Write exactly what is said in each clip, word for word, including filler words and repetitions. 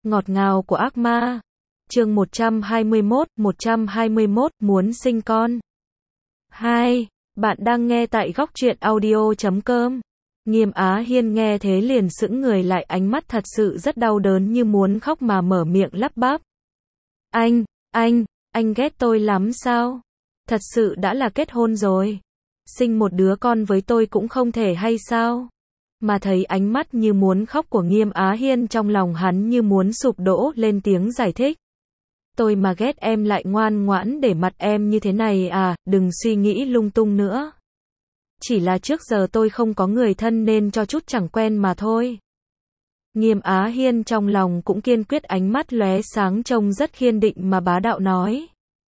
Ngọt ngào của ác ma. Chương một trăm hai mươi mốt, một trăm hai mươi mốt, muốn sinh con. hai. Bạn đang nghe tại góc truyện audio chấm com. Nghiêm Á Hiên nghe thế liền sững người lại, ánh mắt thật sự rất đau đớn như muốn khóc mà mở miệng lắp bắp. Anh, anh, anh ghét tôi lắm sao? Thật sự đã là kết hôn rồi. Sinh một đứa con với tôi cũng không thể hay sao? Mà thấy ánh mắt như muốn khóc của Nghiêm Á Hiên, trong lòng hắn như muốn sụp đổ, lên tiếng giải thích. Tôi mà ghét em lại ngoan ngoãn để mặt em như thế này à, đừng suy nghĩ lung tung nữa. Chỉ là trước giờ tôi không có người thân nên cho chút chẳng quen mà thôi. Nghiêm Á Hiên trong lòng cũng kiên quyết, ánh mắt lóe sáng trông rất kiên định mà bá đạo nói.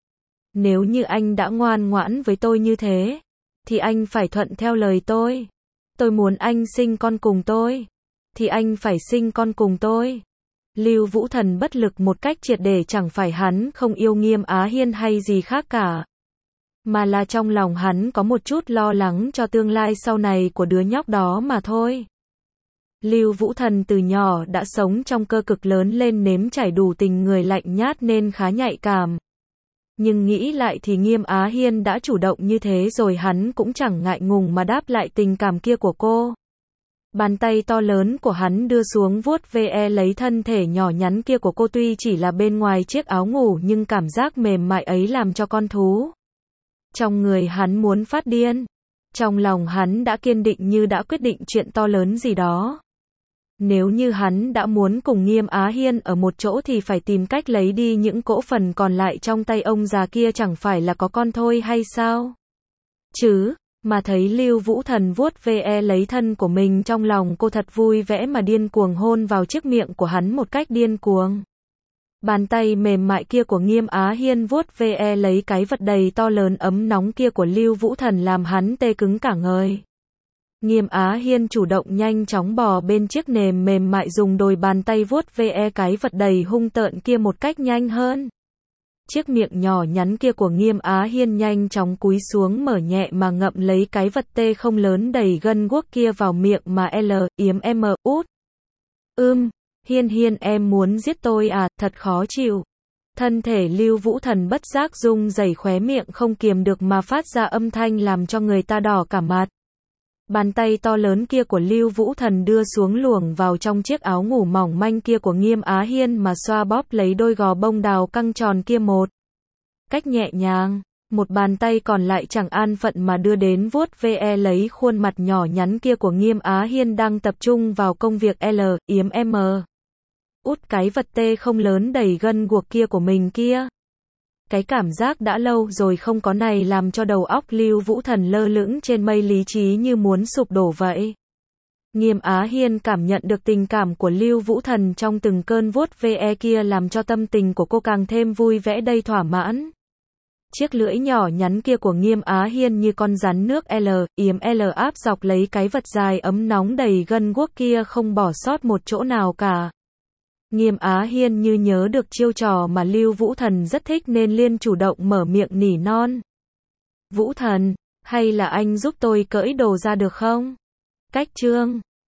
Nếu như anh đã ngoan ngoãn với tôi như thế, thì anh phải thuận theo lời tôi. Tôi muốn anh sinh con cùng tôi, thì anh phải sinh con cùng tôi. Lưu Vũ Thần bất lực một cách triệt để, chẳng phải hắn không yêu Nghiêm Á Hiên hay gì khác cả, mà là trong lòng hắn có một chút lo lắng cho tương lai sau này của đứa nhóc đó mà thôi. Lưu Vũ Thần từ nhỏ đã sống trong cơ cực lớn lên, nếm trải đủ tình người lạnh nhát nên khá nhạy cảm. Nhưng nghĩ lại thì Nghiêm Á Hiên đã chủ động như thế rồi, hắn cũng chẳng ngại ngùng mà đáp lại tình cảm kia của cô. Bàn tay to lớn của hắn đưa xuống vuốt ve lấy thân thể nhỏ nhắn kia của cô, tuy chỉ là bên ngoài chiếc áo ngủ nhưng cảm giác mềm mại ấy làm cho con thú trong người hắn muốn phát điên. Trong lòng hắn đã kiên định như đã quyết định chuyện to lớn gì đó. Nếu như hắn đã muốn cùng Nghiêm Á Hiên ở một chỗ thì phải tìm cách lấy đi những cỗ phần còn lại trong tay ông già kia, chẳng phải là có con thôi hay sao? Chứ, mà thấy Lưu Vũ Thần vuốt ve lấy thân của mình, trong lòng cô thật vui vẻ mà điên cuồng hôn vào chiếc miệng của hắn một cách điên cuồng. Bàn tay mềm mại kia của Nghiêm Á Hiên vuốt ve lấy cái vật đầy to lớn ấm nóng kia của Lưu Vũ Thần làm hắn tê cứng cả người. Nghiêm Á Hiên chủ động nhanh chóng bò bên chiếc nềm mềm mại, dùng đôi bàn tay vuốt ve cái vật đầy hung tợn kia một cách nhanh hơn. Chiếc miệng nhỏ nhắn kia của Nghiêm Á Hiên nhanh chóng cúi xuống, mở nhẹ mà ngậm lấy cái vật tê không lớn đầy gân guốc kia vào miệng mà L, yếm M, út. Ưm, Hiên Hiên em muốn giết tôi à, thật khó chịu. Thân thể Lưu Vũ Thần bất giác rung rẩy, khóe miệng không kiềm được mà phát ra âm thanh làm cho người ta đỏ cả mặt. Bàn tay to lớn kia của Lưu Vũ Thần đưa xuống luồng vào trong chiếc áo ngủ mỏng manh kia của Nghiêm Á Hiên mà xoa bóp lấy đôi gò bông đào căng tròn kia một cách nhẹ nhàng. Một bàn tay còn lại chẳng an phận mà đưa đến vuốt ve lấy khuôn mặt nhỏ nhắn kia của Nghiêm Á Hiên đang tập trung vào công việc L, yếm M. Út cái vật tê không lớn đầy gân guộc kia của mình kia. Cái cảm giác đã lâu rồi không có này làm cho đầu óc Lưu Vũ Thần lơ lửng trên mây, lý trí như muốn sụp đổ vậy. Nghiêm Á Hiên cảm nhận được tình cảm của Lưu Vũ Thần trong từng cơn vuốt ve kia, làm cho tâm tình của cô càng thêm vui vẻ đầy thỏa mãn. Chiếc lưỡi nhỏ nhắn kia của Nghiêm Á Hiên như con rắn nước L, yếm L áp dọc lấy cái vật dài ấm nóng đầy gân guốc kia, không bỏ sót một chỗ nào cả. Nghiêm Á Hiên như nhớ được chiêu trò mà Lưu Vũ Thần rất thích nên liên chủ động mở miệng nỉ non. Vũ Thần, hay là anh giúp tôi cởi đồ ra được không? Cách chương